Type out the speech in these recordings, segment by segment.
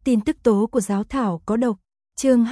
Tin tức tố của giáo thảo có độc. Chương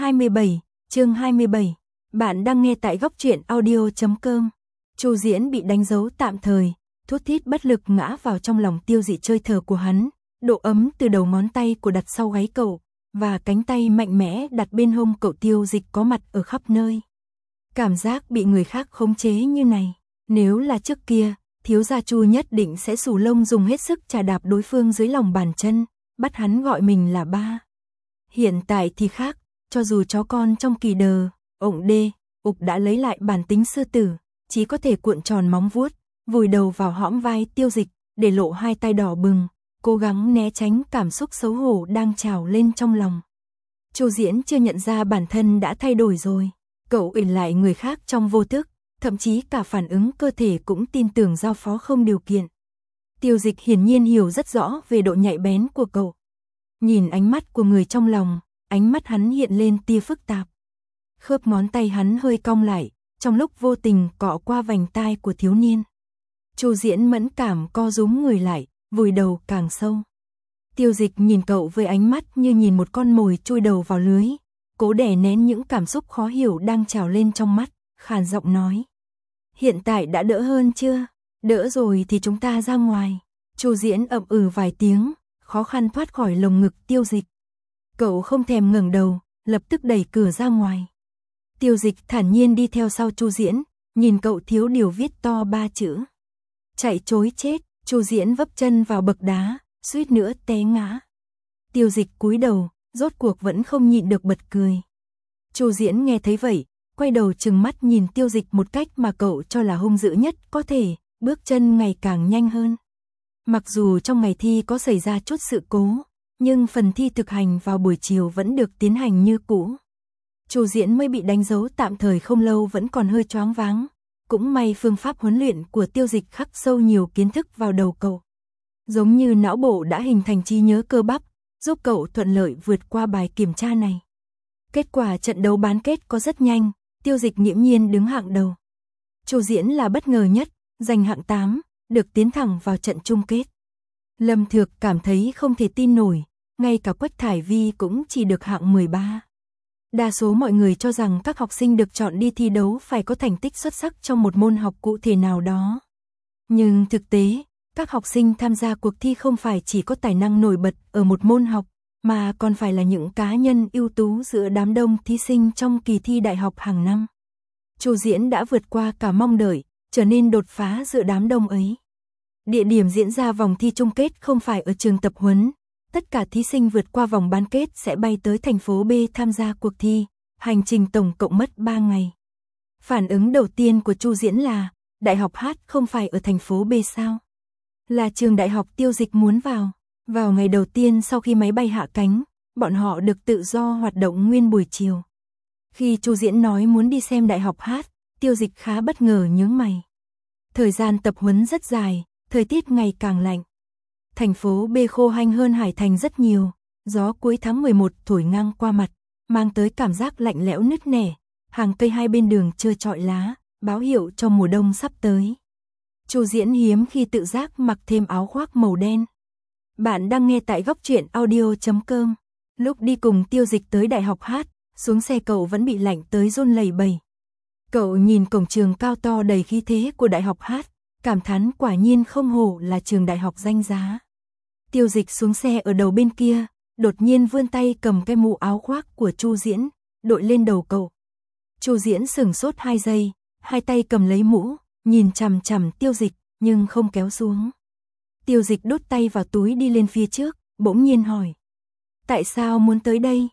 27. Bạn đang nghe tại góc truyện audio.com. Chu Diễn bị đánh dấu tạm thời, thút thít bất lực ngã vào trong lòng Tiêu Dị chơi thờ của hắn, độ ấm từ đầu ngón tay của đặt sau gáy cậu, và cánh tay mạnh mẽ đặt bên hông cậu Tiêu Dịch có mặt ở khắp nơi. Cảm giác bị người khác khống chế như này, nếu là trước kia, thiếu gia Chu nhất định sẽ xù lông dùng hết sức chà đạp đối phương dưới lòng bàn chân, bắt hắn gọi mình là ba. Hiện tại thì khác, cho dù chó con trong kỳ đờ, ổng đê, ục đã lấy lại bản tính sư tử, chỉ có thể cuộn tròn móng vuốt, vùi đầu vào hõm vai Tiêu Dịch, để lộ hai tay đỏ bừng, cố gắng né tránh cảm xúc xấu hổ đang trào lên trong lòng. Chu Diễn chưa nhận ra bản thân đã thay đổi rồi, cậu ỷ lại người khác trong vô thức, thậm chí cả phản ứng cơ thể cũng tin tưởng giao phó không điều kiện. Tiêu Dịch hiển nhiên hiểu rất rõ về độ nhạy bén của cậu. Nhìn ánh mắt của người trong lòng, ánh mắt hắn hiện lên tia phức tạp. Khớp ngón tay hắn hơi cong lại, trong lúc vô tình cọ qua vành tai của thiếu niên. Chu Diễn mẫn cảm co rúm người lại, vùi đầu càng sâu. Tiêu Dịch nhìn cậu với ánh mắt như nhìn một con mồi chui đầu vào lưới, cố đè nén những cảm xúc khó hiểu đang trào lên trong mắt, khàn giọng nói: "Hiện tại đã đỡ hơn chưa? Đỡ rồi thì chúng ta ra ngoài." Chu Diễn ậm ừ vài tiếng, khó khăn thoát khỏi lồng ngực Tiêu Dịch. Cậu không thèm ngẩng đầu, lập tức đẩy cửa ra ngoài. Tiêu Dịch thản nhiên đi theo sau Chu Diễn, nhìn cậu thiếu điều viết to 3 chữ: "Chạy trối chết." Chu Diễn vấp chân vào bậc đá, suýt nữa té ngã. Tiêu Dịch cúi đầu, rốt cuộc vẫn không nhịn được bật cười. Chu Diễn nghe thấy vậy, quay đầu trừng mắt nhìn Tiêu Dịch một cách mà cậu cho là hung dữ nhất có thể, bước chân ngày càng nhanh hơn. Mặc dù trong ngày thi có xảy ra chút sự cố, nhưng phần thi thực hành vào buổi chiều vẫn được tiến hành như cũ. Chu Diễn mới bị đánh dấu tạm thời không lâu vẫn còn hơi choáng váng, cũng may phương pháp huấn luyện của Tiêu Dịch khắc sâu nhiều kiến thức vào đầu cậu. Giống như não bộ đã hình thành trí nhớ cơ bắp, giúp cậu thuận lợi vượt qua bài kiểm tra này. Kết quả trận đấu bán kết có rất nhanh, Tiêu Dịch nghiễm nhiên đứng hạng đầu. Chu Diễn là bất ngờ nhất, giành hạng 8, được tiến thẳng vào trận chung kết. Lâm Thược cảm thấy không thể tin nổi, ngay cả Quách Thải Vi cũng chỉ được hạng 13. Đa số mọi người cho rằng các học sinh được chọn đi thi đấu phải có thành tích xuất sắc trong một môn học cụ thể nào đó. Nhưng thực tế, các học sinh tham gia cuộc thi không phải chỉ có tài năng nổi bật ở một môn học, mà còn phải là những cá nhân ưu tú giữa đám đông thí sinh trong kỳ thi đại học hàng năm. Chu Diễn đã vượt qua cả mong đợi, trở nên đột phá giữa đám đông ấy. Địa điểm diễn ra vòng thi chung kết không phải ở trường tập huấn, tất cả thí sinh vượt qua vòng bán kết sẽ bay tới thành phố B tham gia cuộc thi, hành trình tổng cộng mất 3 ngày. Phản ứng đầu tiên của Chu Diễn là, Đại học Hát không phải ở thành phố B sao? Là trường đại học Tiêu Dịch muốn vào. Vào ngày đầu tiên sau khi máy bay hạ cánh, bọn họ được tự do hoạt động nguyên buổi chiều. Khi Chu Diễn nói muốn đi xem Đại học Hát, Tiêu Dịch khá bất ngờ nhướng mày. Thời gian tập huấn rất dài, thời tiết ngày càng lạnh. Thành phố B khô hanh hơn Hải Thành rất nhiều, gió cuối tháng 11 thổi ngang qua mặt, mang tới cảm giác lạnh lẽo nứt nẻ, hàng cây hai bên đường trơ trọi lá, báo hiệu cho mùa đông sắp tới. Chu Diễn hiếm khi tự giác mặc thêm áo khoác màu đen. Bạn đang nghe tại góc truyện audio.com. Lúc đi cùng Tiêu Dịch tới Đại học Hát, xuống xe cậu vẫn bị lạnh tới run lẩy bẩy. Cậu nhìn cổng trường cao to đầy khí thế của Đại học Hát, cảm thán quả nhiên không hổ là trường đại học danh giá. Tiêu Dịch xuống xe ở đầu bên kia, đột nhiên vươn tay cầm cái mũ áo khoác của Chu Diễn, đội lên đầu cậu. Chu Diễn sửng sốt 2 giây, hai tay cầm lấy mũ, nhìn chằm chằm Tiêu Dịch, nhưng không kéo xuống. Tiêu Dịch đút tay vào túi đi lên phía trước, bỗng nhiên hỏi: "Tại sao muốn tới đây?"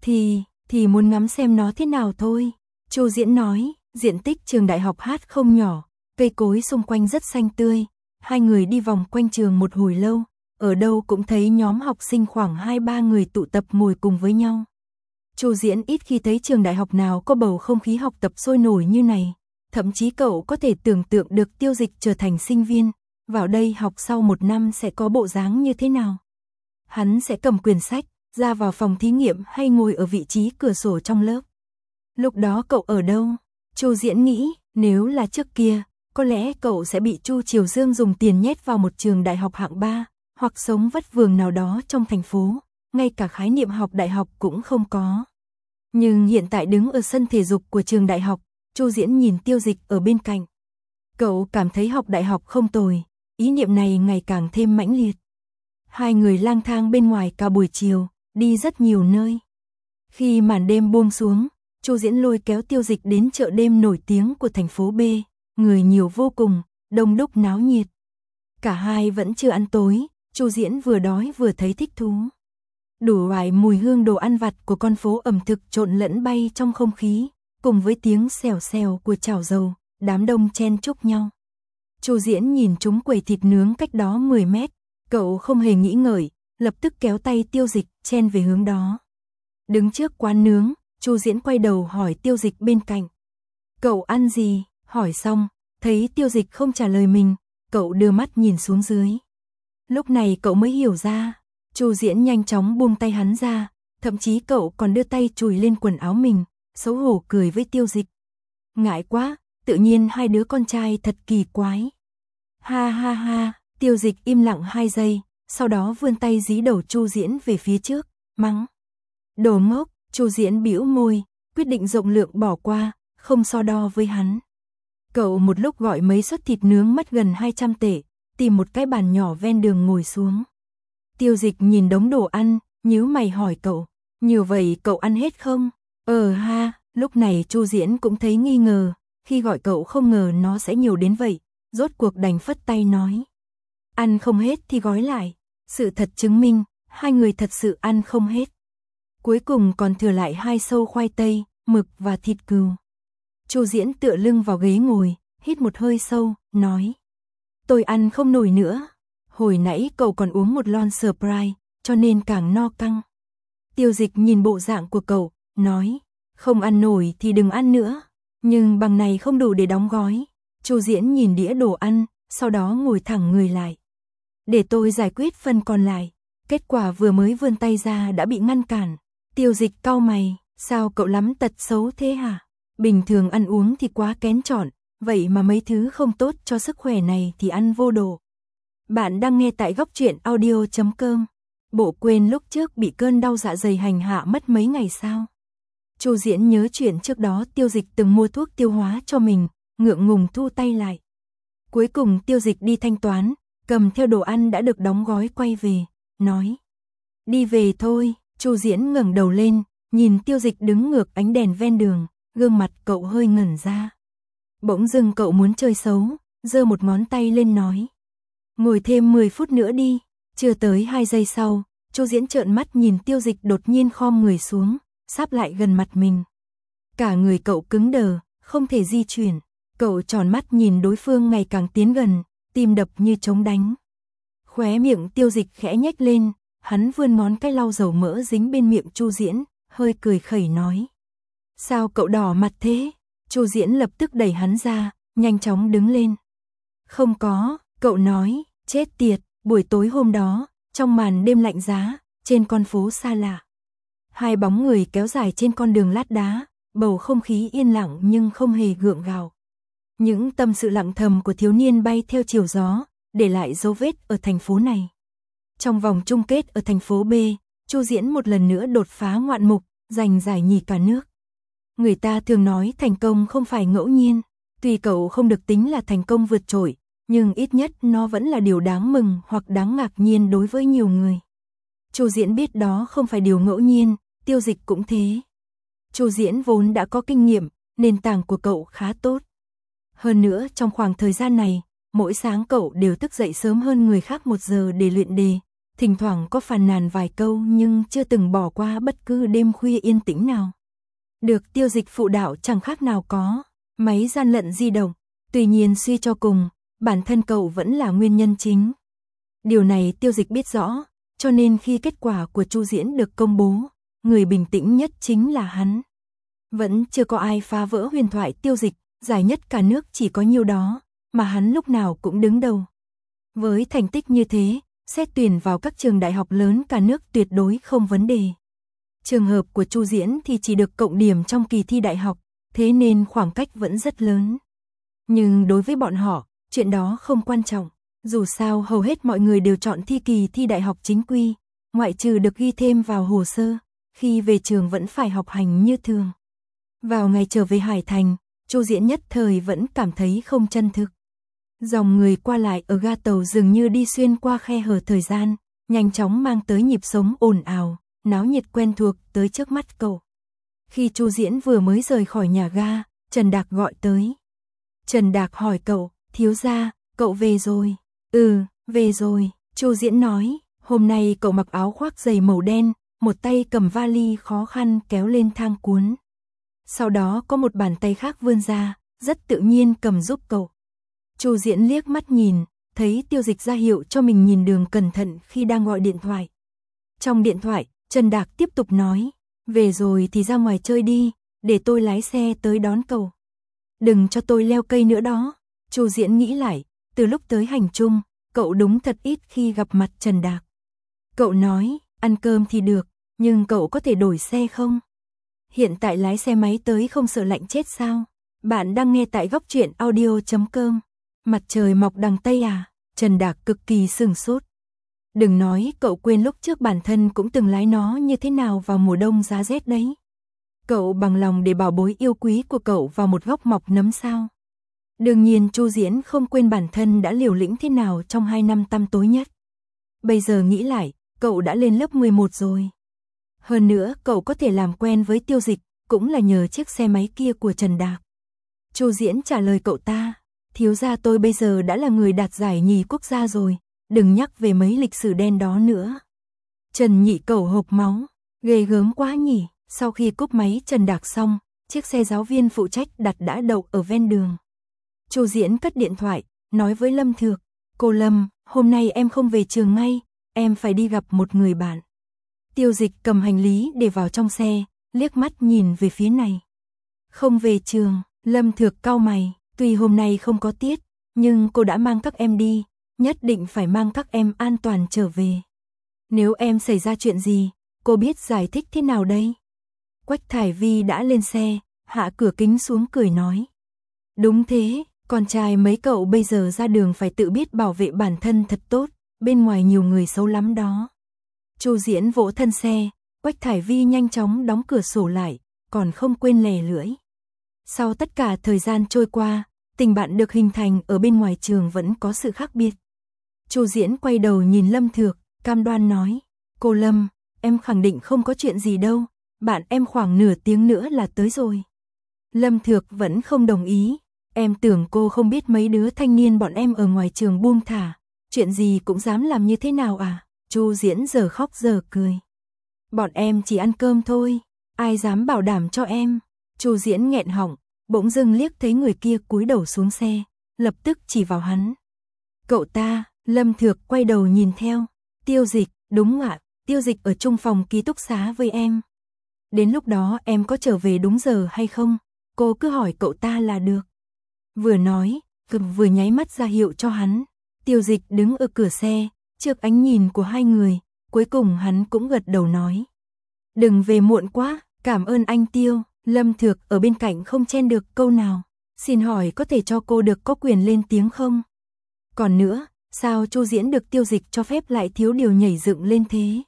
Thì muốn ngắm xem nó thế nào thôi." Chu Diễn nói, diện tích trường đại học Hát không nhỏ, cây cối xung quanh rất xanh tươi. Hai người đi vòng quanh trường một hồi lâu, ở đâu cũng thấy nhóm học sinh khoảng 2-3 người tụ tập ngồi cùng với nhau. Chu Diễn ít khi thấy trường đại học nào có bầu không khí học tập sôi nổi như này, thậm chí cậu có thể tưởng tượng được Tiêu Dịch trở thành sinh viên, vào đây học sau 1 năm sẽ có bộ dáng như thế nào. Hắn sẽ cầm quyển sách, ra vào phòng thí nghiệm hay ngồi ở vị trí cửa sổ trong lớp. Lúc đó cậu ở đâu? Chu Diễn nghĩ, nếu là trước kia, có lẽ cậu sẽ bị Chu Triều Dương dùng tiền nhét vào một trường đại học hạng 3, hoặc sống vất vưởng nào đó trong thành phố, ngay cả khái niệm học đại học cũng không có. Nhưng hiện tại đứng ở sân thể dục của trường đại học, Chu Diễn nhìn Tiêu Dịch ở bên cạnh. Cậu cảm thấy học đại học không tồi, ý niệm này ngày càng thêm mãnh liệt. Hai người lang thang bên ngoài cả buổi chiều, đi rất nhiều nơi. Khi màn đêm buông xuống, Chu Diễn lôi kéo Tiêu Dịch đến chợ đêm nổi tiếng của thành phố B, người nhiều vô cùng, đông đúc náo nhiệt. Cả hai vẫn chưa ăn tối, Chu Diễn vừa đói vừa thấy thích thú. Đủ loại mùi hương đồ ăn vặt của con phố ẩm thực trộn lẫn bay trong không khí, cùng với tiếng xèo xèo của chảo dầu, đám đông chen chúc nhau. Chu Diễn nhìn chúng quầy thịt nướng cách đó 10 mét, cậu không hề nghĩ ngợi, lập tức kéo tay Tiêu Dịch chen về hướng đó. Đứng trước quán nướng, Chu Diễn quay đầu hỏi Tiêu Dịch bên cạnh. Cậu ăn gì? Hỏi xong, thấy Tiêu Dịch không trả lời mình, cậu đưa mắt nhìn xuống dưới. Lúc này cậu mới hiểu ra, Chu Diễn nhanh chóng buông tay hắn ra, thậm chí cậu còn đưa tay chùi lên quần áo mình, xấu hổ cười với Tiêu Dịch. Ngại quá, tự nhiên hai đứa con trai thật kỳ quái. Ha ha ha, Tiêu Dịch im lặng 2 giây, sau đó vươn tay dí đầu Chu Diễn về phía trước, mắng. Đồ ngốc, Chu Diễn bĩu môi, quyết định rộng lượng bỏ qua, không so đo với hắn. Cậu một lúc gọi mấy suất thịt nướng mất gần 200 tệ, tìm một cái bàn nhỏ ven đường ngồi xuống. Tiêu Dịch nhìn đống đồ ăn, nhíu mày hỏi cậu, nhiều vậy cậu ăn hết không? Ha, lúc này Chu Diễn cũng thấy nghi ngờ, khi gọi cậu không ngờ nó sẽ nhiều đến vậy, rốt cuộc đành phất tay nói. Ăn không hết thì gói lại, sự thật chứng minh, hai người thật sự ăn không hết. Cuối cùng còn thừa lại 2 xâu khoai tây, mực và thịt cừu. Chu Diễn tựa lưng vào ghế ngồi, hít một hơi sâu, nói. Tôi ăn không nổi nữa. Hồi nãy cậu còn uống một lon Sprite, cho nên càng no căng. Tiêu Dịch nhìn bộ dạng của cậu, nói. Không ăn nổi thì đừng ăn nữa. Nhưng bằng này không đủ để đóng gói. Chu Diễn nhìn đĩa đồ ăn, sau đó ngồi thẳng người lại. Để tôi giải quyết phần còn lại. Kết quả vừa mới vươn tay ra đã bị ngăn cản. Tiêu Dịch cau mày, sao cậu lắm tật xấu thế hả? Bình thường ăn uống thì quá kén chọn, vậy mà mấy thứ không tốt cho sức khỏe này thì ăn vô độ. Bạn đang nghe tại góc truyện audio.com. Bộ quên lúc trước bị cơn đau dạ dày hành hạ mất mấy ngày sao? Chu Diễn nhớ chuyện trước đó Tiêu Dịch từng mua thuốc tiêu hóa cho mình, ngượng ngùng thu tay lại. Cuối cùng Tiêu Dịch đi thanh toán, cầm theo đồ ăn đã được đóng gói quay về, nói. Đi về thôi. Chu Diễn ngẩng đầu lên, nhìn Tiêu Dịch đứng ngược ánh đèn ven đường, gương mặt cậu hơi ngẩn ra. Bỗng dưng cậu muốn chơi xấu, giơ một ngón tay lên nói. Ngồi thêm 10 phút nữa đi. Chưa tới 2 giây sau, Chu Diễn trợn mắt nhìn Tiêu Dịch đột nhiên khom người xuống, sáp lại gần mặt mình. Cả người cậu cứng đờ, không thể di chuyển. Cậu tròn mắt nhìn đối phương ngày càng tiến gần, tim đập như trống đánh. Khóe miệng Tiêu Dịch khẽ nhếch lên. Hắn vươn ngón cái lau dầu mỡ dính bên miệng Chu Diễn, hơi cười khẩy nói. Sao cậu đỏ mặt thế? Chu Diễn lập tức đẩy hắn ra, nhanh chóng đứng lên. Không có, cậu nói, chết tiệt, buổi tối hôm đó, trong màn đêm lạnh giá, trên con phố xa lạ. Hai bóng người kéo dài trên con đường lát đá, bầu không khí yên lặng nhưng không hề gượng gạo. Những tâm sự lặng thầm của thiếu niên bay theo chiều gió, để lại dấu vết ở thành phố này. Trong vòng chung kết ở thành phố B, Chu Diễn một lần nữa đột phá ngoạn mục, giành giải nhì cả nước. Người ta thường nói thành công không phải ngẫu nhiên, tuy cậu không được tính là thành công vượt trội, nhưng ít nhất nó vẫn là điều đáng mừng hoặc đáng ngạc nhiên đối với nhiều người. Chu Diễn biết đó không phải điều ngẫu nhiên, Tiêu Dịch cũng thế. Chu Diễn vốn đã có kinh nghiệm, nền tảng của cậu khá tốt. Hơn nữa trong khoảng thời gian này, mỗi sáng cậu đều thức dậy sớm hơn người khác 1 giờ để luyện đề, thỉnh thoảng có phàn nàn vài câu nhưng chưa từng bỏ qua bất cứ đêm khuya yên tĩnh nào. Được Tiêu Dịch phụ đạo chẳng khác nào có máy gian lận di động, tuy nhiên suy cho cùng, bản thân cậu vẫn là nguyên nhân chính. Điều này Tiêu Dịch biết rõ, cho nên khi kết quả của Chu Diễn được công bố, người bình tĩnh nhất chính là hắn. Vẫn chưa có ai phá vỡ huyền thoại Tiêu Dịch, giải nhất cả nước chỉ có nhiêu đó, mà hắn lúc nào cũng đứng đầu. Với thành tích như thế, xét tuyển vào các trường đại học lớn cả nước tuyệt đối không vấn đề. Trường hợp của Chu Diễn thì chỉ được cộng điểm trong kỳ thi đại học, thế nên khoảng cách vẫn rất lớn. Nhưng đối với bọn họ, chuyện đó không quan trọng. Dù sao hầu hết mọi người đều chọn thi kỳ thi đại học chính quy. ngoại trừ được ghi thêm vào hồ sơ, khi về trường vẫn phải học hành như thường. Vào ngày trở về Hải Thành, Chu Diễn nhất thời vẫn cảm thấy không chân thực. Dòng người qua lại ở ga tàu dường như đi xuyên qua khe hở thời gian, nhanh chóng mang tới nhịp sống ồn ào, náo nhiệt quen thuộc tới trước mắt cậu. Khi Chu Diễn vừa mới rời khỏi nhà ga, Trần Đạc gọi tới. Trần Đạc hỏi cậu, thiếu gia, cậu về rồi? Ừ, về rồi, Chu Diễn nói, hôm nay cậu mặc áo khoác dày màu đen, một tay cầm vali khó khăn kéo lên thang cuốn. Sau đó có một bàn tay khác vươn ra, rất tự nhiên cầm giúp cậu. Chu Diễn liếc mắt nhìn, thấy Tiêu Dịch ra hiệu cho mình nhìn đường cẩn thận khi đang gọi điện thoại. Trong điện thoại, Trần Đạc tiếp tục nói, về rồi thì ra ngoài chơi đi, để tôi lái xe tới đón cậu. Đừng cho tôi leo cây nữa đó. Chu Diễn nghĩ lại, từ lúc tới hành trung, cậu đúng thật ít khi gặp mặt Trần Đạc. Cậu nói, ăn cơm thì được, nhưng cậu có thể đổi xe không? Hiện tại lái xe máy tới không sợ lạnh chết sao? Bạn đang nghe tại góc truyện audio.com. Mặt trời mọc đằng Tây à? Trần Đạc cực kỳ sửng sốt. Đừng nói cậu quên lúc trước bản thân cũng từng lái nó như thế nào vào mùa đông giá rét đấy. Cậu bằng lòng để bảo bối yêu quý của cậu vào một góc mọc nấm sao? Đương nhiên Chu Diễn không quên bản thân đã liều lĩnh thế nào trong 2 năm tăm tối nhất. Bây giờ nghĩ lại, cậu đã lên lớp 11 rồi. Hơn nữa cậu có thể làm quen với Tiêu Dịch, cũng là nhờ chiếc xe máy kia của Trần Đạc. Chu Diễn trả lời cậu ta, thiếu gia tôi bây giờ đã là người đạt giải nhì quốc gia rồi, đừng nhắc về mấy lịch sử đen đó nữa. Trần Nhị Cẩu hộc máu, ghê gớm quá nhỉ. Sau khi cúp máy Trần Đạc xong, chiếc xe giáo viên phụ trách đặt đã đậu ở ven đường. Chu Diễn cất điện thoại, nói với Lâm Thược, cô Lâm, hôm nay em không về trường ngay, em phải đi gặp một người bạn. Tiêu Dịch cầm hành lý để vào trong xe, liếc mắt nhìn về phía này. Không về trường, Lâm Thược cau mày, tuy hôm nay không có tiết, nhưng cô đã mang các em đi, nhất định phải mang các em an toàn trở về. Nếu em xảy ra chuyện gì, cô biết giải thích thế nào đây? Quách Thải Vi đã lên xe, hạ cửa kính xuống cười nói. Đúng thế, con trai mấy cậu bây giờ ra đường phải tự biết bảo vệ bản thân thật tốt, bên ngoài nhiều người xấu lắm đó. Chu Diễn vỗ thân xe, Quách Thải Vi nhanh chóng đóng cửa sổ lại, còn không quên lè lưỡi. Sau tất cả thời gian trôi qua, tình bạn được hình thành ở bên ngoài trường vẫn có sự khác biệt. Chu Diễn quay đầu nhìn Lâm Thược, cam đoan nói, cô Lâm, em khẳng định không có chuyện gì đâu, bạn em khoảng nửa tiếng nữa là tới rồi. Lâm Thược vẫn không đồng ý, em tưởng cô không biết mấy đứa thanh niên bọn em ở ngoài trường buông thả, chuyện gì cũng dám làm như thế nào à? Chu Diễn giờ khóc giờ cười. Bọn em chỉ ăn cơm thôi, ai dám bảo đảm cho em? Chu Diễn nghẹn họng, bỗng dưng liếc thấy người kia cúi đầu xuống xe, lập tức chỉ vào hắn. Cậu ta, Lâm Thược quay đầu nhìn theo, Tiêu Dịch, đúng ạ, Tiêu Dịch ở chung phòng ký túc xá với em. Đến lúc đó em có trở về đúng giờ hay không? Cô cứ hỏi cậu ta là được. Vừa nói, vừa nháy mắt ra hiệu cho hắn. Tiêu Dịch đứng ở cửa xe, trước ánh nhìn của hai người, cuối cùng hắn cũng gật đầu nói. Đừng về muộn quá, cảm ơn anh Tiêu. Lâm Thược ở bên cạnh không chen được câu nào. Xin hỏi có thể cho cô được có quyền lên tiếng không? Còn nữa, sao Chu Diễn được Tiêu Dịch cho phép lại thiếu điều nhảy dựng lên thế?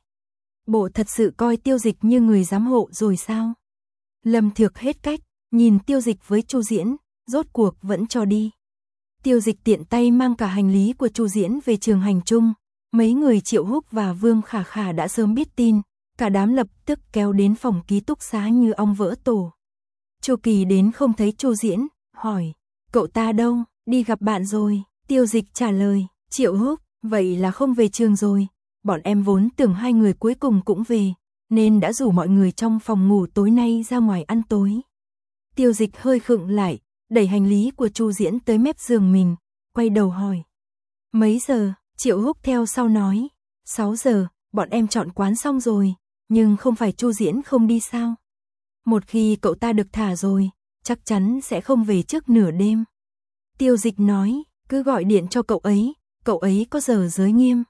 Bộ thật sự coi Tiêu Dịch như người giám hộ rồi sao? Lâm Thược hết cách, nhìn Tiêu Dịch với Chu Diễn, rốt cuộc vẫn cho đi. Tiêu Dịch tiện tay mang cả hành lý của Chu Diễn về trường hành trung. Mấy người Triệu Húc và Vương Khả Khả đã sớm biết tin, cả đám lập tức kéo đến phòng ký túc xá như ong vỡ tổ. Chu Kỳ đến không thấy Chu Diễn, hỏi, cậu ta đâu, đi gặp bạn rồi. Tiêu Dịch trả lời, Triệu Húc, vậy là không về trường rồi. Bọn em vốn tưởng hai người cuối cùng cũng về, nên đã rủ mọi người trong phòng ngủ tối nay ra ngoài ăn tối. Tiêu Dịch hơi khựng lại, đẩy hành lý của Chu Diễn tới mép giường mình, quay đầu hỏi. Mấy giờ? Triệu Húc theo sau nói. 6 giờ, bọn em chọn quán xong rồi, nhưng không phải Chu Diễn không đi sao? Một khi cậu ta được thả rồi, chắc chắn sẽ không về trước nửa đêm. Tiêu Dịch nói, cứ gọi điện cho cậu ấy có giờ giới nghiêm.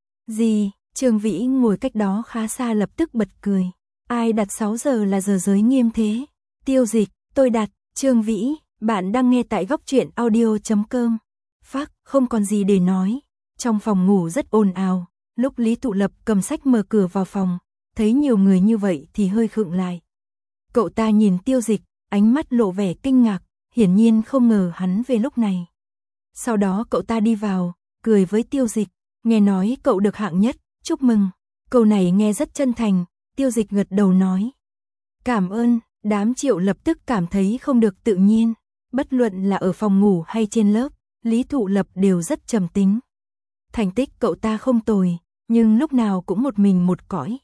Gì? Trương Vĩ ngồi cách đó khá xa lập tức bật cười. Ai đặt 6 giờ là giờ giới nghiêm thế? Tiêu Dịch, tôi đặt. Trương Vĩ, bạn đang nghe tại góc truyện audio.com. Phác, không còn gì để nói. Trong phòng ngủ rất ồn ào, Lúc Lý Thụ Lập cầm sách mở cửa vào phòng, thấy nhiều người như vậy thì hơi khựng lại. Cậu ta nhìn Tiêu Dịch, ánh mắt lộ vẻ kinh ngạc, hiển nhiên không ngờ hắn về lúc này. Sau đó cậu ta đi vào, cười với Tiêu Dịch, nghe nói cậu được hạng nhất, chúc mừng. Câu này nghe rất chân thành, Tiêu Dịch gật đầu nói. Cảm ơn, đám Triệu lập tức cảm thấy không được tự nhiên. Bất luận là ở phòng ngủ hay trên lớp, Lý Thụ Lập đều rất trầm tính. Thành tích cậu ta không tồi, nhưng lúc nào cũng một mình một cõi.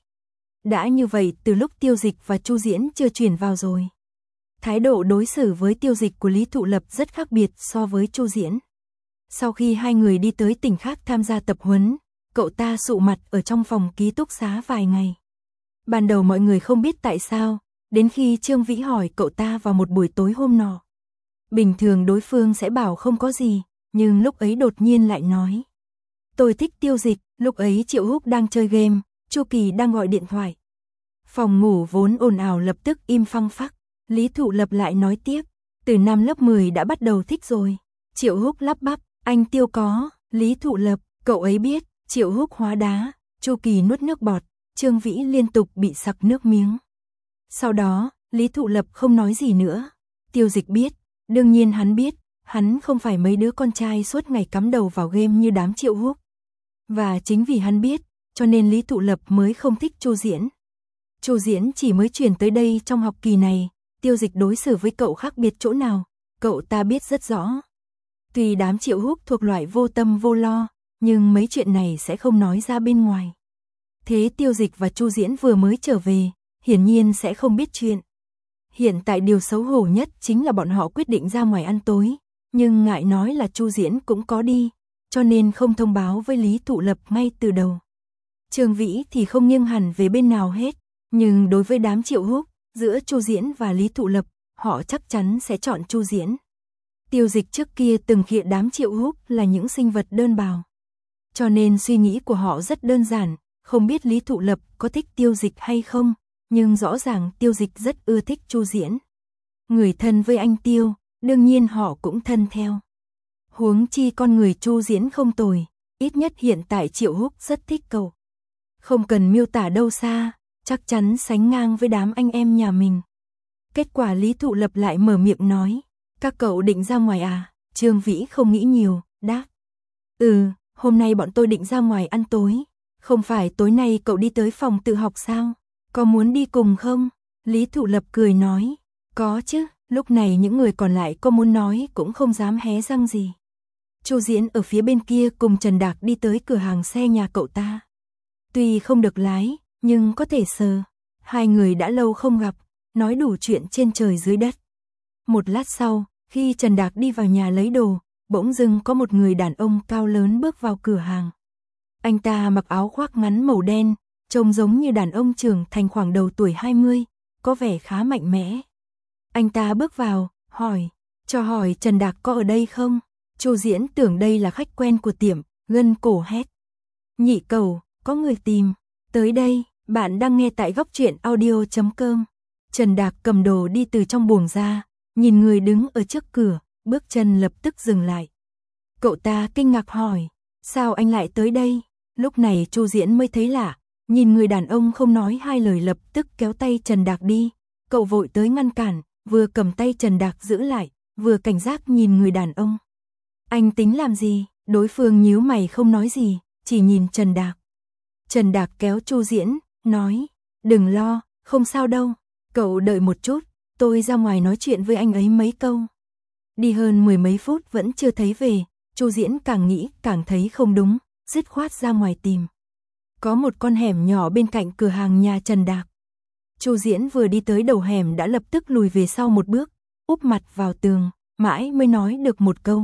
Đã như vậy từ lúc Tiêu Dịch và Chu Diễn chưa chuyển vào rồi. Thái độ đối xử với Tiêu Dịch của Lý Thụ Lập rất khác biệt so với Chu Diễn. Sau khi hai người đi tới tỉnh khác tham gia tập huấn, cậu ta sụ mặt ở trong phòng ký túc xá vài ngày. Ban đầu mọi người không biết tại sao, đến khi Trương Vĩ hỏi cậu ta vào một buổi tối hôm nọ. Bình thường đối phương sẽ bảo không có gì, nhưng lúc ấy đột nhiên lại nói. Tôi thích Tiêu Dịch, lúc ấy Triệu Húc đang chơi game, Chu Kỳ đang gọi điện thoại. Phòng ngủ vốn ồn ào lập tức im phăng phắc. Lý Thụ Lập lại nói tiếp, từ năm lớp 10 đã bắt đầu thích rồi. Triệu Húc lắp bắp, anh Tiêu có. Lý Thụ Lập, cậu ấy biết. Triệu Húc hóa đá. Chu Kỳ nuốt nước bọt. Trương Vĩ liên tục bị sặc nước miếng. Sau đó, Lý Thụ Lập không nói gì nữa. Tiêu Dịch biết, đương nhiên hắn biết, hắn không phải mấy đứa con trai suốt ngày cắm đầu vào game như đám Triệu Húc. Và chính vì hắn biết, cho nên Lý Thụ Lập mới không thích Chu Diễn. Chu Diễn chỉ mới chuyển tới đây trong học kỳ này, Tiêu Dịch đối xử với cậu khác biệt chỗ nào, cậu ta biết rất rõ. Tuy đám Triệu Húc thuộc loại vô tâm vô lo, nhưng mấy chuyện này sẽ không nói ra bên ngoài. Thế Tiêu Dịch và Chu Diễn vừa mới trở về, hiển nhiên sẽ không biết chuyện. Hiện tại điều xấu hổ nhất chính là bọn họ quyết định ra ngoài ăn tối, nhưng ngại nói là Chu Diễn cũng có đi, cho nên không thông báo với Lý Thụ Lập ngay từ đầu. Trương Vĩ thì không nghiêng hẳn về bên nào hết, nhưng đối với đám Triệu Húc, giữa Chu Diễn và Lý Thụ Lập, họ chắc chắn sẽ chọn Chu Diễn. Tiêu Dịch trước kia từng khịa đám Triệu Húc là những sinh vật đơn bào. Cho nên suy nghĩ của họ rất đơn giản, không biết Lý Thụ Lập có thích Tiêu Dịch hay không, nhưng rõ ràng Tiêu Dịch rất ưa thích Chu Diễn. Người thân với anh Tiêu, đương nhiên họ cũng thân theo. Huống chi con người Chu Diễn không tồi, ít nhất hiện tại Triệu Húc rất thích cậu. Không cần miêu tả đâu xa, chắc chắn sánh ngang với đám anh em nhà mình. Kết quả Lý Thụ Lập lại mở miệng nói, các cậu định ra ngoài à? Trương Vĩ không nghĩ nhiều, đáp. Hôm nay bọn tôi định ra ngoài ăn tối. Không phải tối nay cậu đi tới phòng tự học sao? Có muốn đi cùng không? Lý Thụ Lập cười nói, có chứ. Lúc này những người còn lại có muốn nói cũng không dám hé răng gì. Chu Diễn ở phía bên kia cùng Trần Đạc đi tới cửa hàng xe nhà cậu ta. Tuy không được lái, nhưng có thể sờ. Hai người đã lâu không gặp, nói đủ chuyện trên trời dưới đất. Một lát sau, khi Trần Đạc đi vào nhà lấy đồ, bỗng dưng có một người đàn ông cao lớn bước vào cửa hàng. Anh ta mặc áo khoác ngắn màu đen, trông giống như đàn ông trưởng thành khoảng đầu tuổi 20, có vẻ khá mạnh mẽ. Anh ta bước vào, hỏi, cho hỏi Trần Đạc có ở đây không? Chu Diễn tưởng đây là khách quen của tiệm, gân cổ hét. Nhị Cẩu, có người tìm. Tới đây, bạn đang nghe tại góc truyện audio.com. Trần Đạc cầm đồ đi từ trong buồng ra, nhìn người đứng ở trước cửa, bước chân lập tức dừng lại. Cậu ta kinh ngạc hỏi, sao anh lại tới đây? Lúc này Chu Diễn mới thấy lạ, nhìn người đàn ông không nói hai lời lập tức kéo tay Trần Đạc đi. Cậu vội tới ngăn cản, vừa cầm tay Trần Đạc giữ lại, vừa cảnh giác nhìn người đàn ông. Anh tính làm gì? Đối phương nhíu mày không nói gì, chỉ nhìn Trần Đạc. Trần Đạc kéo Chu Diễn, nói, đừng lo, không sao đâu, cậu đợi một chút, tôi ra ngoài nói chuyện với anh ấy mấy câu. Đi hơn 10 mấy phút vẫn chưa thấy về, Chu Diễn càng nghĩ càng thấy không đúng, dứt khoát ra ngoài tìm. Có một con hẻm nhỏ bên cạnh cửa hàng nhà Trần Đạc. Chu Diễn vừa đi tới đầu hẻm đã lập tức lùi về sau một bước, úp mặt vào tường, mãi mới nói được một câu.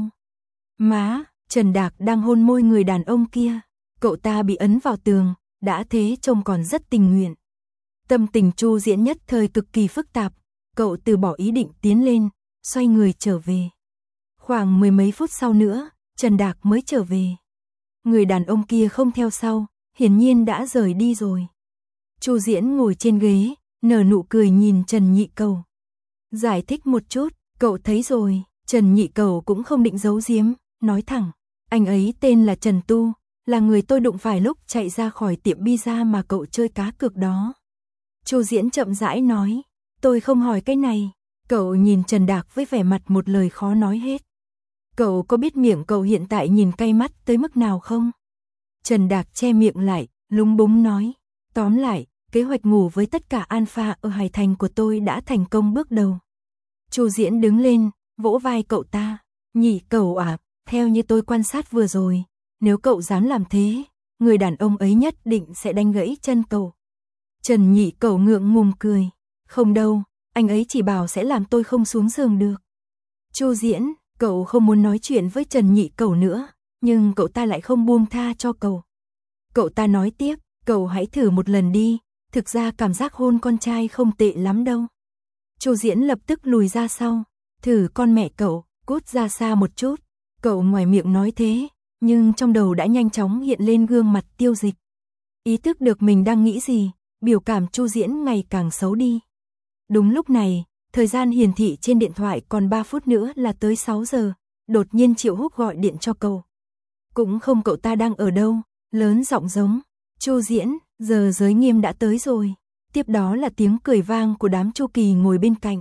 Má, Trần Đạc đang hôn môi người đàn ông kia, cậu ta bị ấn vào tường, đã thế trông còn rất tình nguyện. Tâm tình Chu Diễn nhất thời cực kỳ phức tạp, cậu từ bỏ ý định tiến lên, xoay người trở về. Khoảng 10 mấy phút sau nữa, Trần Đạc mới trở về. Người đàn ông kia không theo sau, hiển nhiên đã rời đi rồi. Chu Diễn ngồi trên ghế, nở nụ cười nhìn Trần Nhị Cẩu. Giải thích một chút, cậu thấy rồi, Trần Nhị Cẩu cũng không định giấu giếm, nói thẳng. Anh ấy tên là Trần Tu, là người tôi đụng phải lúc chạy ra khỏi tiệm pizza mà cậu chơi cá cược đó. Chu Diễn chậm rãi nói, tôi không hỏi cái này. Cậu nhìn Trần Đạc với vẻ mặt một lời khó nói hết. Cậu có biết miệng cậu hiện tại nhìn cay mắt tới mức nào không? Trần Đạc che miệng lại, lúng búng nói, tóm lại, kế hoạch ngủ với tất cả alpha ở Hải Thành của tôi đã thành công bước đầu. Chu Diễn đứng lên, vỗ vai cậu ta, Nhị Cẩu à, theo như tôi quan sát vừa rồi, nếu cậu dám làm thế, người đàn ông ấy nhất định sẽ đánh gãy chân cậu. Trần Nhị Cẩu ngượng ngùng cười, không đâu, anh ấy chỉ bảo sẽ làm tôi không xuống giường được. Chu Diễn, cậu không muốn nói chuyện với Trần Nhị Cẩu nữa, nhưng cậu ta lại không buông tha cho cậu. Cậu ta nói tiếp, cậu hãy thử một lần đi, thực ra cảm giác hôn con trai không tệ lắm đâu. Chu Diễn lập tức lùi ra sau, thử con mẹ cậu, cút ra xa một chút. Cậu ngoài miệng nói thế, nhưng trong đầu đã nhanh chóng hiện lên gương mặt Tiêu Dịch. Ý thức được mình đang nghĩ gì, biểu cảm Chu Diễn ngày càng xấu đi. Đúng lúc này, thời gian hiển thị trên điện thoại còn 3 phút nữa là tới 6 giờ, đột nhiên Triệu Húc gọi điện cho cậu. Cũng không cậu ta đang ở đâu, lớn giọng giống, Chu Diễn, giờ giới nghiêm đã tới rồi. Tiếp đó là tiếng cười vang của đám Chu Kỳ ngồi bên cạnh.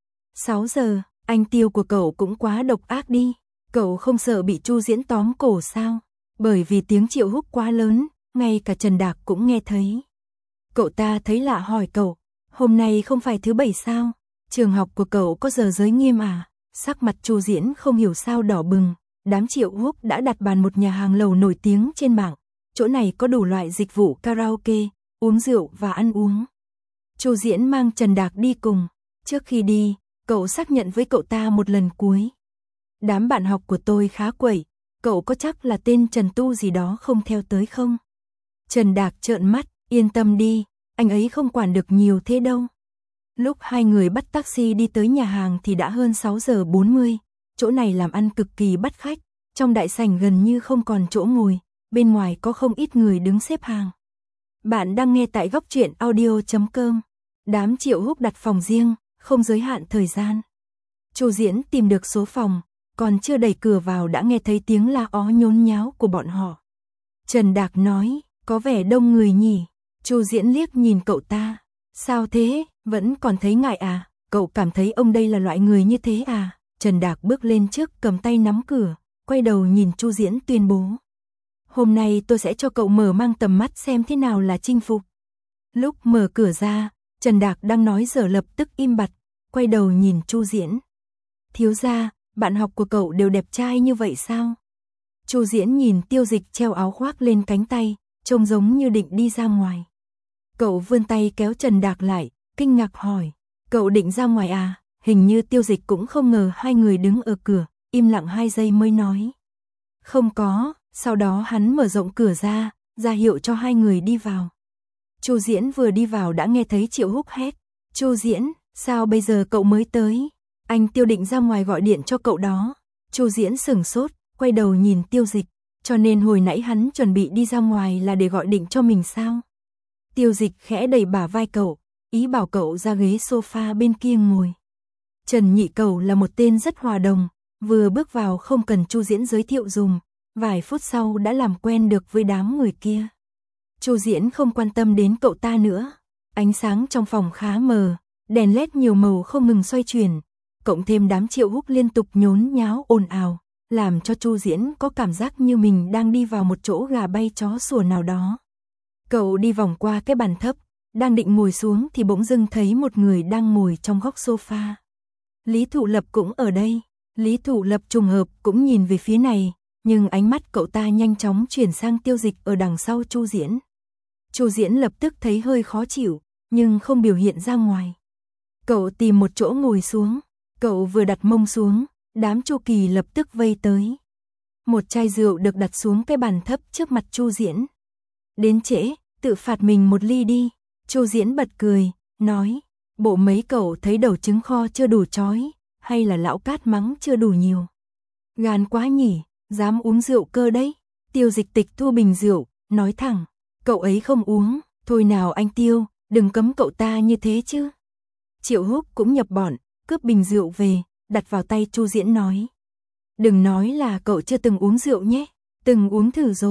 6 giờ, anh Tiêu của cậu cũng quá độc ác đi. Cậu không sợ bị Chu Diễn tóm cổ sao? Bởi vì tiếng Triệu Húc quá lớn, ngay cả Trần Đạc cũng nghe thấy. Cậu ta thấy lạ hỏi cậu, hôm nay không phải thứ Bảy sao? Trường học của cậu có giờ giới nghiêm à? Sắc mặt Chu Diễn không hiểu sao đỏ bừng. Đám Triệu Húc đã đặt bàn một nhà hàng lẩu nổi tiếng trên mạng. Chỗ này có đủ loại dịch vụ karaoke, uống rượu và ăn uống. Chu Diễn mang Trần Đạc đi cùng. Trước khi đi, cậu xác nhận với cậu ta một lần cuối. Đám bạn học của tôi khá quậy, cậu có chắc là tên Trần Tu gì đó không theo tới không? Trần Đạc trợn mắt, yên tâm đi, anh ấy không quản được nhiều thế đâu. Lúc hai người bắt taxi đi tới nhà hàng thì đã hơn 6 giờ 40, chỗ này làm ăn cực kỳ bắt khách, trong đại sảnh gần như không còn chỗ ngồi, bên ngoài có không ít người đứng xếp hàng. Bạn đang nghe tại Góc Truyện Audio.com. Đám Triệu Húc đặt phòng riêng, không giới hạn thời gian. Chu Diễn tìm được số phòng, còn chưa đẩy cửa vào đã nghe thấy tiếng la ó nhốn nháo của bọn họ. Trần Đạc nói, có vẻ đông người nhỉ. Chu Diễn liếc nhìn cậu ta, sao thế, vẫn còn thấy ngại à, cậu cảm thấy ông đây là loại người như thế à? Trần Đạc bước lên trước cầm tay nắm cửa, quay đầu nhìn Chu Diễn tuyên bố. Hôm nay tôi sẽ cho cậu mở mang tầm mắt xem thế nào là chinh phục. Lúc mở cửa ra, Trần Đạc đang nói dở lập tức im bặt, quay đầu nhìn Chu Diễn. Thiếu gia, bạn học của cậu đều đẹp trai như vậy sao? Chu Diễn nhìn Tiêu Dịch treo áo khoác lên cánh tay, trông giống như định đi ra ngoài. Cậu vươn tay kéo Trần Đạc lại, kinh ngạc hỏi, cậu định ra ngoài à? Hình như Tiêu Dịch cũng không ngờ hai người đứng ở cửa, im lặng 2 giây mới nói. Không có, sau đó hắn mở rộng cửa ra hiệu cho hai người đi vào. Chu Diễn vừa đi vào đã nghe thấy Triệu Húc hét, Chu Diễn, sao bây giờ cậu mới tới? Anh Tiêu định ra ngoài gọi điện cho cậu đó. Chu Diễn sửng sốt, quay đầu nhìn Tiêu Dịch, cho nên hồi nãy hắn chuẩn bị đi ra ngoài là để gọi điện cho mình sao? Tiêu Dịch khẽ đẩy bả vai cậu, ý bảo cậu ra ghế sofa bên kia ngồi. Trần Nhị Cẩu là một tên rất hòa đồng, vừa bước vào không cần Chu Diễn giới thiệu dùm, vài phút sau đã làm quen được với đám người kia. Chu Diễn không quan tâm đến cậu ta nữa, ánh sáng trong phòng khá mờ, đèn led nhiều màu không ngừng xoay chuyển, cộng thêm đám Triệu Húc liên tục nhốn nháo ồn ào, làm cho Chu Diễn có cảm giác như mình đang đi vào một chỗ gà bay chó sủa nào đó. Cậu đi vòng qua cái bàn thấp, đang định ngồi xuống thì bỗng dưng thấy một người đang ngồi trong góc sofa. Lý Thụ Lập cũng ở đây. Lý Thụ Lập trùng hợp cũng nhìn về phía này, nhưng ánh mắt cậu ta nhanh chóng chuyển sang Tiêu Dịch ở đằng sau Chu Diễn. Chu Diễn lập tức thấy hơi khó chịu, nhưng không biểu hiện ra ngoài. Cậu tìm một chỗ ngồi xuống, cậu vừa đặt mông xuống, đám Chu Kỳ lập tức vây tới. Một chai rượu được đặt xuống cái bàn thấp trước mặt Chu Diễn. Đến trễ, tự phạt mình một ly đi. Chu Diễn bật cười, nói, bộ mấy cậu thấy đầu trứng kho chưa đủ chói, hay là lão Cát mắng chưa đủ nhiều. Gan quá nhỉ, dám uống rượu cơ đấy. Tiêu Dịch tịch thu bình rượu, nói thẳng, cậu ấy không uống, thôi nào anh Tiêu, đừng cấm cậu ta như thế chứ. Triệu Húc cũng nhập bọn, cướp bình rượu về, đặt vào tay Chu Diễn nói. Đừng nói là cậu chưa từng uống rượu nhé, từng uống thử rồi.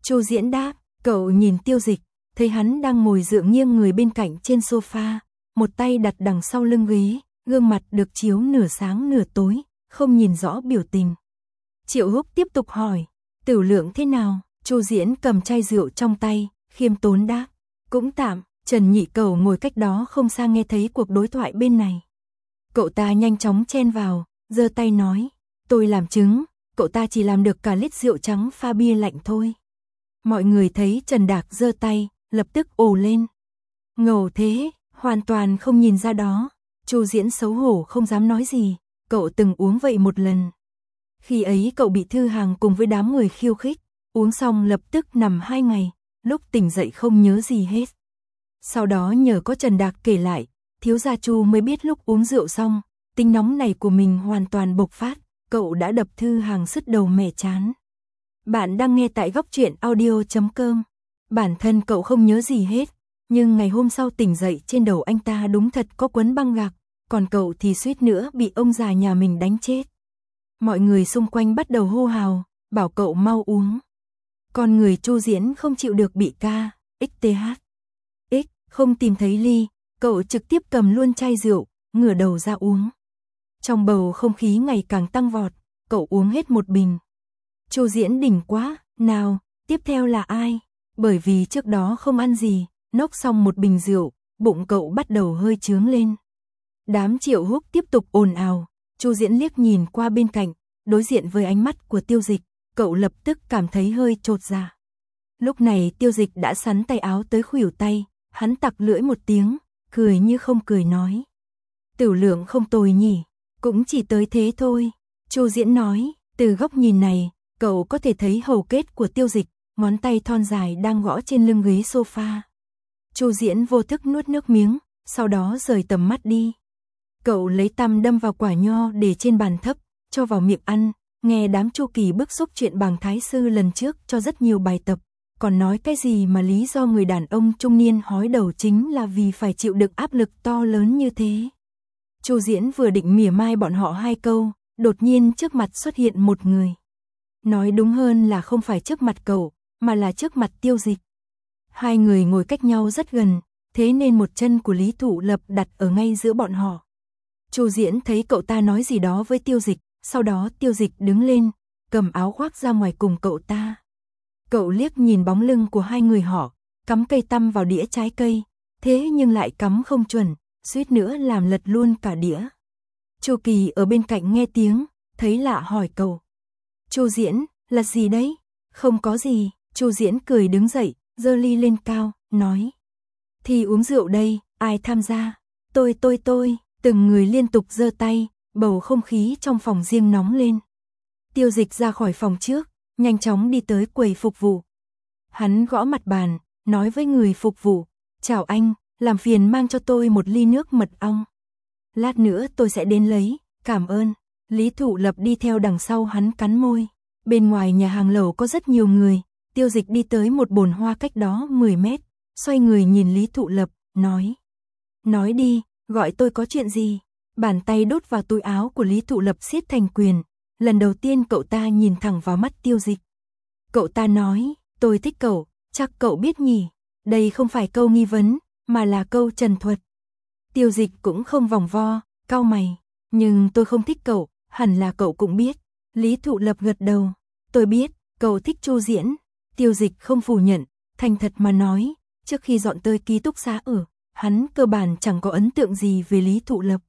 Chu Diễn đáp, cậu nhìn Tiêu Dịch, thấy hắn đang ngồi dựa nghiêng người bên cạnh trên sofa, một tay đặt đằng sau lưng ghế, gương mặt được chiếu nửa sáng nửa tối, không nhìn rõ biểu tình. Triệu Húc tiếp tục hỏi, Tử Lượng thế nào? Chu Diễn cầm chai rượu trong tay, khiêm tốn đáp, cũng tạm. Trần Nhị Cầu ngồi cách đó không xa nghe thấy cuộc đối thoại bên này. Cậu ta nhanh chóng chen vào, giơ tay nói, tôi làm chứng, cậu ta chỉ làm được cả lít rượu trắng pha bia lạnh thôi. Mọi người thấy Trần Đạc giơ tay, lập tức ồ lên. Ngầu thế, hoàn toàn không nhìn ra đó. Chu Diễn xấu hổ không dám nói gì, cậu từng uống vậy một lần. Khi ấy cậu bị Thư Hàng cùng với đám người khiêu khích, uống xong lập tức nằm 2 ngày, lúc tỉnh dậy không nhớ gì hết. Sau đó nhờ có Trần Đạc kể lại, thiếu gia Chu mới biết lúc uống rượu xong, tính nóng này của mình hoàn toàn bộc phát, cậu đã đập Thư Hàng sứt đầu mẻ chán. Bạn đang nghe tại góc truyện audio.com. Bản thân cậu không nhớ gì hết, nhưng ngày hôm sau tỉnh dậy trên đầu anh ta đúng thật có quấn băng gạc, còn cậu thì suýt nữa bị ông già nhà mình đánh chết. Mọi người xung quanh bắt đầu hô hào, bảo cậu mau uống. Còn người Chu Diễn không chịu được bị không tìm thấy ly, cậu trực tiếp cầm luôn chai rượu, ngửa đầu ra uống. Trong bầu không khí ngày càng tăng vọt, cậu uống hết một bình. Chu Diễn đỉnh quá, nào, tiếp theo là ai? Bởi vì trước đó không ăn gì, nốc xong một bình rượu, bụng cậu bắt đầu hơi chướng lên. Đám Triệu Húc tiếp tục ồn ào, Chu Diễn liếc nhìn qua bên cạnh, đối diện với ánh mắt của Tiêu Dịch, cậu lập tức cảm thấy hơi chột dạ. Lúc này Tiêu Dịch đã sắn tay áo tới khuỷu tay, hắn tặc lưỡi một tiếng, cười như không cười nói. Tử Lượng không tồi nhỉ, cũng chỉ tới thế thôi. Chu Diễn nói, từ góc nhìn này, cậu có thể thấy hầu kết của Tiêu Dịch, ngón tay thon dài đang gõ trên lưng ghế sofa. Chu Diễn vô thức nuốt nước miếng, sau đó rời tầm mắt đi. Cậu lấy tăm đâm vào quả nho để trên bàn thấp, cho vào miệng ăn, nghe đám Chu Kỳ bức xúc chuyện Bàng Thái Sư lần trước cho rất nhiều bài tập. Còn nói cái gì mà lý do người đàn ông trung niên hói đầu chính là vì phải chịu đựng áp lực to lớn như thế. Chu Diễn vừa định mỉa mai bọn họ 2 câu, đột nhiên trước mặt xuất hiện một người. Nói đúng hơn là không phải trước mặt cậu, mà là trước mặt Tiêu Dịch. 2 người ngồi cách nhau rất gần, thế nên một chân của Lý Thụ Lập đặt ở ngay giữa bọn họ. Chu Diễn thấy cậu ta nói gì đó với Tiêu Dịch, sau đó Tiêu Dịch đứng lên, cầm áo khoác ra ngoài cùng cậu ta. Cậu liếc nhìn bóng lưng của 2 người họ, cắm cây tăm vào đĩa trái cây, thế nhưng lại cắm không chuẩn, suýt nữa làm lật luôn cả đĩa. Chu Kỳ ở bên cạnh nghe tiếng, thấy lạ hỏi cậu. Chu Diễn, là gì đấy? Không có gì, Chu Diễn cười đứng dậy, giơ ly lên cao, nói. Thì uống rượu đây, ai tham gia? Tôi, từng người liên tục giơ tay, bầu không khí trong phòng riêng nóng lên. Tiêu Dịch ra khỏi phòng trước, nhanh chóng đi tới quầy phục vụ. Hắn gõ mặt bàn, nói với người phục vụ, chào anh, làm phiền mang cho tôi một ly nước mật ong. Lát nữa tôi sẽ đến lấy, cảm ơn. Lý Thụ Lập đi theo đằng sau hắn cắn môi. Bên ngoài nhà hàng lẩu có rất nhiều người, Tiêu Dịch đi tới một bồn hoa cách đó 10 mét, xoay người nhìn Lý Thụ Lập, nói. Nói đi, gọi tôi có chuyện gì? Bàn tay đút vào túi áo của Lý Thụ Lập siết thành quyền. Lần đầu tiên cậu ta nhìn thẳng vào mắt Tiêu Dịch. Cậu ta nói, tôi thích cậu, chắc cậu biết nhỉ. Đây không phải câu nghi vấn, mà là câu trần thuật. Tiêu Dịch cũng không vòng vo, cau mày. Nhưng tôi không thích cậu, hẳn là cậu cũng biết. Lý Thụ Lập gật đầu. Tôi biết, cậu thích Chu Diễn. Tiêu Dịch không phủ nhận, thành thật mà nói, trước khi dọn tới ký túc xá ở, hắn cơ bản chẳng có ấn tượng gì về Lý Thụ Lập.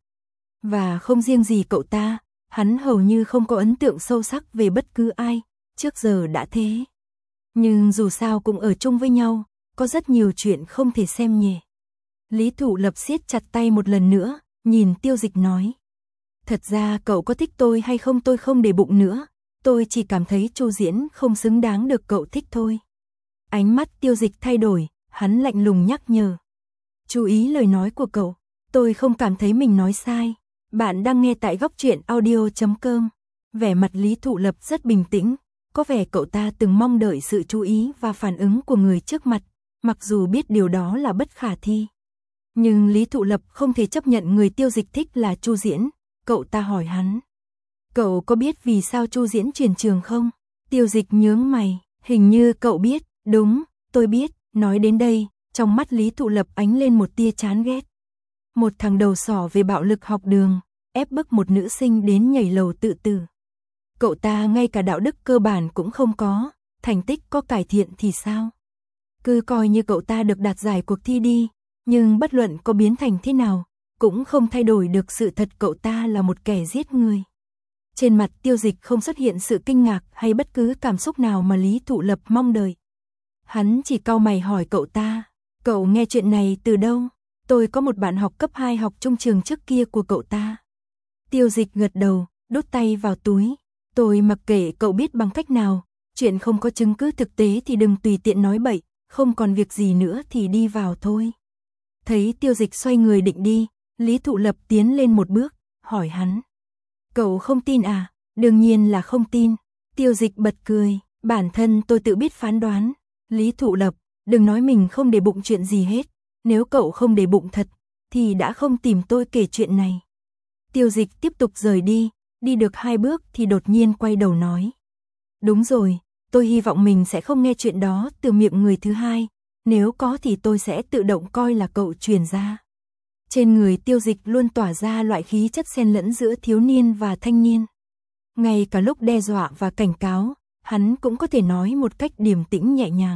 Và không riêng gì cậu ta, hắn hầu như không có ấn tượng sâu sắc về bất cứ ai, trước giờ đã thế. Nhưng dù sao cũng ở chung với nhau, có rất nhiều chuyện không thể xem nhẹ. Lý Thụ Lập siết chặt tay một lần nữa, nhìn Tiêu Dịch nói. Thật ra cậu có thích tôi hay không tôi không để bụng nữa, tôi chỉ cảm thấy Chu Diễn không xứng đáng được cậu thích thôi. Ánh mắt Tiêu Dịch thay đổi, hắn lạnh lùng nhắc nhở. Chú ý lời nói của cậu, tôi không cảm thấy mình nói sai. Bạn đang nghe tại góc truyện audio.com. Vẻ mặt Lý Thụ Lập rất bình tĩnh, có vẻ cậu ta từng mong đợi sự chú ý và phản ứng của người trước mặt, mặc dù biết điều đó là bất khả thi. Nhưng Lý Thụ Lập không thể chấp nhận người Tiêu Dịch thích là Chu Diễn, cậu ta hỏi hắn. Cậu có biết vì sao Chu Diễn chuyển trường không? Tiêu Dịch nhướng mày, Hình như cậu biết, đúng, tôi biết, nói đến đây, trong mắt Lý Thụ Lập ánh lên một tia chán ghét. Một thằng đầu sỏ về bạo lực học đường, ép bức một nữ sinh đến nhảy lầu tự tử. Cậu ta ngay cả đạo đức cơ bản cũng không có, thành tích có cải thiện thì sao? Cứ coi như cậu ta được đạt giải cuộc thi đi, nhưng bất luận có biến thành thế nào, cũng không thay đổi được sự thật cậu ta là một kẻ giết người. Trên mặt Tiêu Dịch không xuất hiện sự kinh ngạc hay bất cứ cảm xúc nào mà Lý Thụ Lập mong đợi. Hắn chỉ cau mày hỏi cậu ta, cậu nghe chuyện này từ đâu? Tôi có một bạn học cấp 2 học chung trường trước kia của cậu ta. Tiêu Dịch gật đầu, đút tay vào túi. Tôi mặc kệ cậu biết bằng cách nào, chuyện không có chứng cứ thực tế thì đừng tùy tiện nói bậy, không còn việc gì nữa thì đi vào thôi. Thấy Tiêu Dịch xoay người định đi, Lý Thụ Lập tiến lên một bước, hỏi hắn. Cậu không tin à? Đương nhiên là không tin. Tiêu Dịch bật cười, bản thân tôi tự biết phán đoán. Lý Thụ Lập, đừng nói mình không để bụng chuyện gì hết. Nếu cậu không để bụng thật, thì đã không tìm tôi kể chuyện này. Tiêu Dịch tiếp tục rời đi, đi được 2 bước thì đột nhiên quay đầu nói. Đúng rồi, tôi hy vọng mình sẽ không nghe chuyện đó từ miệng người thứ hai. Nếu có thì tôi sẽ tự động coi là cậu truyền ra. Trên người Tiêu Dịch luôn tỏa ra loại khí chất xen lẫn giữa thiếu niên và thanh niên. Ngay cả lúc đe dọa và cảnh cáo, hắn cũng có thể nói một cách điềm tĩnh nhẹ nhàng.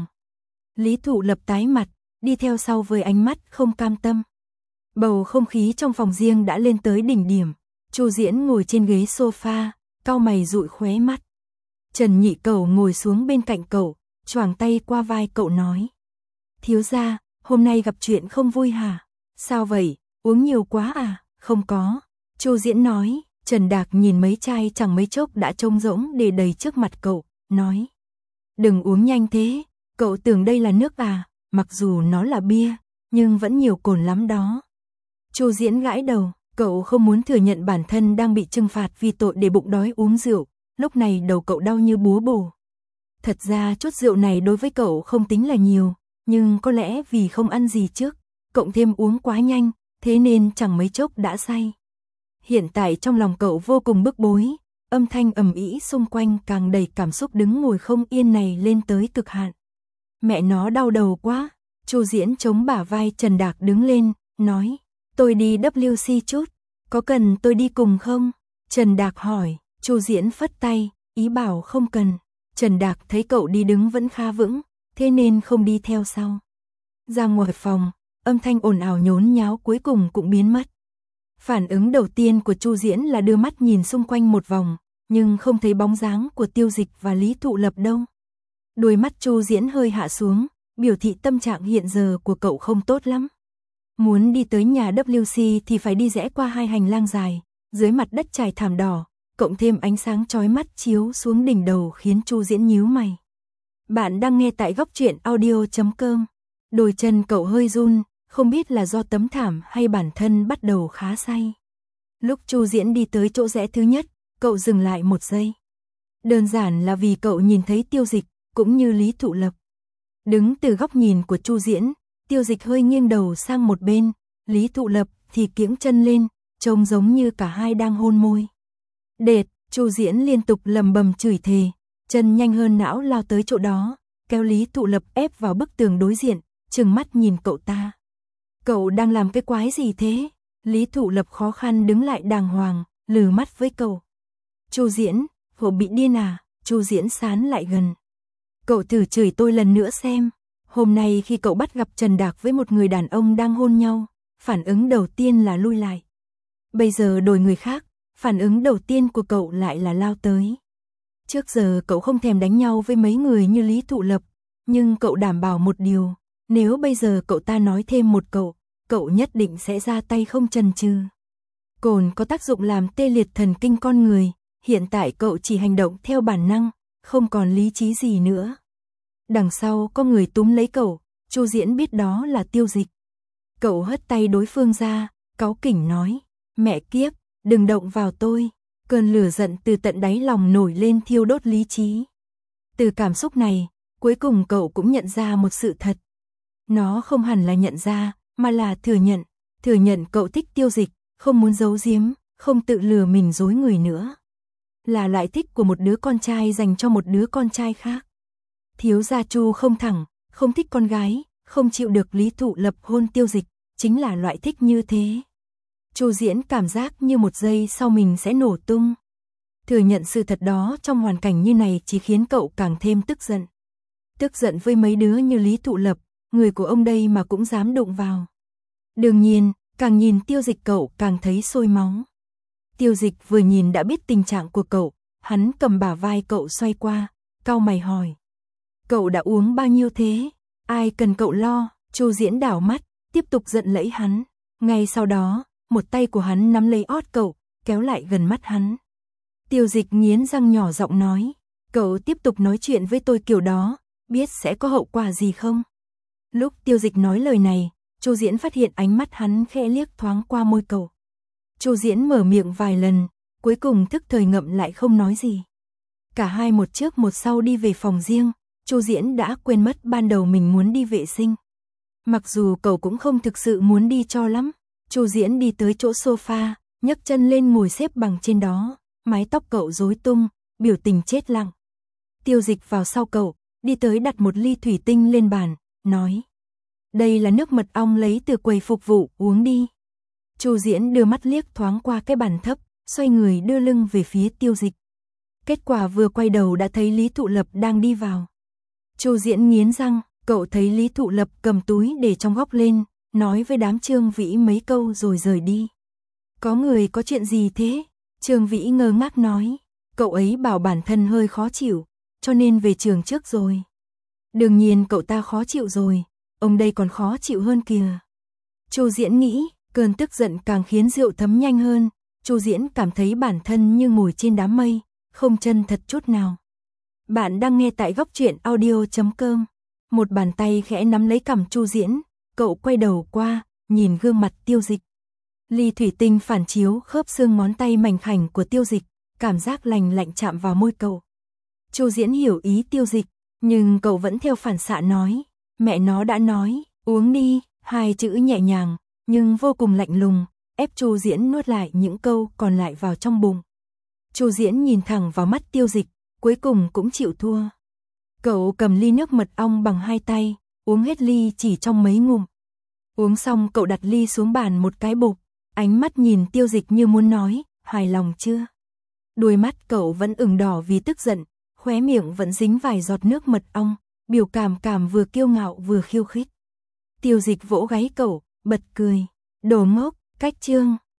Lý Thụ Lập tái mặt, đi theo sau với ánh mắt không cam tâm. Bầu không khí trong phòng riêng đã lên tới đỉnh điểm. Chu Diễn ngồi trên ghế sofa, cau mày dụi khóe mắt. Trần Nhị Cẩu ngồi xuống bên cạnh cậu, choàng tay qua vai cậu nói. Thiếu gia, hôm nay gặp chuyện không vui hả? Sao vậy, uống nhiều quá à? Không có. Chu Diễn nói. Trần Đạc nhìn mấy chai chẳng mấy chốc đã trông rỗng để đầy trước mặt cậu, nói. Đừng uống nhanh thế, cậu tưởng đây là nước à? Mặc dù nó là bia, nhưng vẫn nhiều cồn lắm đó. Chu Diễn gãi đầu, cậu không muốn thừa nhận bản thân đang bị trừng phạt vì tội để bụng đói uống rượu, lúc này đầu cậu đau như búa bổ. Thật ra chút rượu này đối với cậu không tính là nhiều, nhưng có lẽ vì không ăn gì trước, cộng thêm uống quá nhanh, thế nên chẳng mấy chốc đã say. Hiện tại trong lòng cậu vô cùng bức bối, âm thanh ầm ĩ xung quanh càng đầy cảm xúc đứng ngồi không yên này lên tới cực hạn. Mẹ nó đau đầu quá. Chu Diễn chống bả vai Trần Đạc đứng lên, nói. Tôi đi WC chút, có cần tôi đi cùng không? Trần Đạc hỏi. Chu Diễn phất tay, ý bảo không cần. Trần Đạc thấy cậu đi đứng vẫn khá vững, thế nên không đi theo sau. Ra ngoài phòng, âm thanh ồn ào nhốn nháo cuối cùng cũng biến mất. Phản ứng đầu tiên của Chu Diễn là đưa mắt nhìn xung quanh một vòng, nhưng không thấy bóng dáng của Tiêu Dịch và Lý Thụ Lập đâu. Đôi mắt Chu Diễn hơi hạ xuống, biểu thị tâm trạng hiện giờ của cậu không tốt lắm. Muốn đi tới nhà WC thì phải đi rẽ qua 2 hành lang dài, dưới mặt đất trải thảm đỏ, cộng thêm ánh sáng chói mắt chiếu xuống đỉnh đầu khiến Chu Diễn nhíu mày. Bạn đang nghe tại Góc Truyện Audio.com. Đôi chân cậu hơi run, không biết là do tấm thảm hay bản thân bắt đầu khá say. Lúc Chu Diễn đi tới chỗ rẽ thứ nhất, cậu dừng lại 1 giây. Đơn giản là vì cậu nhìn thấy Tiêu Dịch, cũng như Lý Thụ Lập. Đứng từ góc nhìn của Chu Diễn, Tiêu Dịch hơi nghiêng đầu sang một bên, Lý Thụ Lập thì kiễng chân lên, trông giống như cả hai đang hôn môi. Đệt, Chu Diễn liên tục lầm bầm chửi thề, chân nhanh hơn não lao tới chỗ đó, kéo Lý Thụ Lập ép vào bức tường đối diện, trừng mắt nhìn cậu ta. Cậu đang làm cái quái gì thế? Lý Thụ Lập khó khăn đứng lại đàng hoàng, lừ mắt với cậu. Chu Diễn, cậu bị điên à? Chu Diễn sán lại gần. Cậu thử chửi tôi lần nữa xem. Hôm nay khi cậu bắt gặp Trần Đạc với một người đàn ông đang hôn nhau, phản ứng đầu tiên là lui lại. Bây giờ đổi người khác, phản ứng đầu tiên của cậu lại là lao tới. Trước giờ cậu không thèm đánh nhau với mấy người như Lý Thụ Lập, nhưng cậu đảm bảo một điều, nếu bây giờ cậu ta nói thêm một cậu nhất định sẽ ra tay không chần chừ. Cồn có tác dụng làm tê liệt thần kinh con người, hiện tại cậu chỉ hành động theo bản năng, không còn lý trí gì nữa. Đằng sau có người túm lấy cậu, Chu Diễn biết đó là Tiêu Dịch. Cậu hất tay đối phương ra, cáu kỉnh nói, mẹ kiếp, đừng động vào tôi. Cơn lửa giận từ tận đáy lòng nổi lên thiêu đốt lý trí. Từ cảm xúc này, cuối cùng cậu cũng nhận ra một sự thật. Nó không hẳn là nhận ra, mà là thừa nhận cậu thích Tiêu Dịch, không muốn giấu giếm, không tự lừa mình dối người nữa. Là loại thích của một đứa con trai dành cho một đứa con trai khác. Thiếu gia Chu không thẳng, không thích con gái, không chịu được Lý Thụ Lập hôn Tiêu Dịch, chính là loại thích như thế. Chu Diễn cảm giác như một giây sau mình sẽ nổ tung. Thừa nhận sự thật đó trong hoàn cảnh như này chỉ khiến cậu càng thêm tức giận. Tức giận với mấy đứa như Lý Thụ Lập, người của ông đây mà cũng dám đụng vào. Đương nhiên, càng nhìn Tiêu Dịch cậu càng thấy sôi máu. Tiêu Dịch vừa nhìn đã biết tình trạng của cậu, hắn cầm bả vai cậu xoay qua, cau mày hỏi. Cậu đã uống bao nhiêu thế? Ai cần cậu lo? Chu Diễn đảo mắt, tiếp tục giận lẫy hắn. Ngay sau đó, một tay của hắn nắm lấy ót cậu, kéo lại gần mắt hắn. Tiêu Dịch nghiến răng nhỏ giọng nói, cậu tiếp tục nói chuyện với tôi kiểu đó, biết sẽ có hậu quả gì không? Lúc Tiêu Dịch nói lời này, Chu Diễn phát hiện ánh mắt hắn khẽ liếc thoáng qua môi cậu. Chu Diễn mở miệng vài lần, cuối cùng thức thời ngậm lại không nói gì. Cả hai một trước một sau đi về phòng riêng, Chu Diễn đã quên mất ban đầu mình muốn đi vệ sinh. Mặc dù cậu cũng không thực sự muốn đi cho lắm, Chu Diễn đi tới chỗ sofa, nhấc chân lên ngồi xếp bằng trên đó, mái tóc cậu rối tung, biểu tình chết lặng. Tiêu Dịch vào sau cậu, đi tới đặt một ly thủy tinh lên bàn, nói. Đây là nước mật ong lấy từ quầy phục vụ, uống đi. Chu Diễn đưa mắt liếc thoáng qua cái bàn thấp, xoay người đưa lưng về phía Tiêu Dịch. Kết quả vừa quay đầu đã thấy Lý Thụ Lập đang đi vào. Chu Diễn nghiến răng, cậu thấy Lý Thụ Lập cầm túi để trong góc lên, nói với đám Trương Vĩ mấy câu rồi rời đi. Có người có chuyện gì thế? Trương Vĩ ngơ ngác nói, cậu ấy bảo bản thân hơi khó chịu, cho nên về trường trước rồi. Đương nhiên cậu ta khó chịu rồi, ông đây còn khó chịu hơn kìa. Chu Diễn nghĩ, cơn tức giận càng khiến rượu thấm nhanh hơn, Chu Diễn cảm thấy bản thân như ngồi trên đám mây, không chân thật chút nào. Bạn đang nghe tại góc truyện audio.com. Một bàn tay khẽ nắm lấy cằm Chu Diễn, cậu quay đầu qua, nhìn gương mặt Tiêu Dịch. Ly thủy tinh phản chiếu khớp xương ngón tay mảnh khảnh của Tiêu Dịch, cảm giác lành lạnh chạm vào môi cậu. Chu Diễn hiểu ý Tiêu Dịch, nhưng cậu vẫn theo phản xạ nói, mẹ nó đã nói, uống đi, hai chữ nhẹ nhàng, nhưng vô cùng lạnh lùng, ép Chu Diễn nuốt lại những câu còn lại vào trong bụng. Chu Diễn nhìn thẳng vào mắt Tiêu Dịch, cuối cùng cũng chịu thua. Cậu cầm ly nước mật ong bằng hai tay, uống hết ly chỉ trong mấy ngụm. Uống xong cậu đặt ly xuống bàn một cái bụp, ánh mắt nhìn Tiêu Dịch như muốn nói, hài lòng chưa? Đôi mắt cậu vẫn ửng đỏ vì tức giận, khóe miệng vẫn dính vài giọt nước mật ong, biểu cảm vừa kiêu ngạo vừa khiêu khích. Tiêu Dịch vỗ gáy cậu, bật cười, đồ ngốc, cách chương.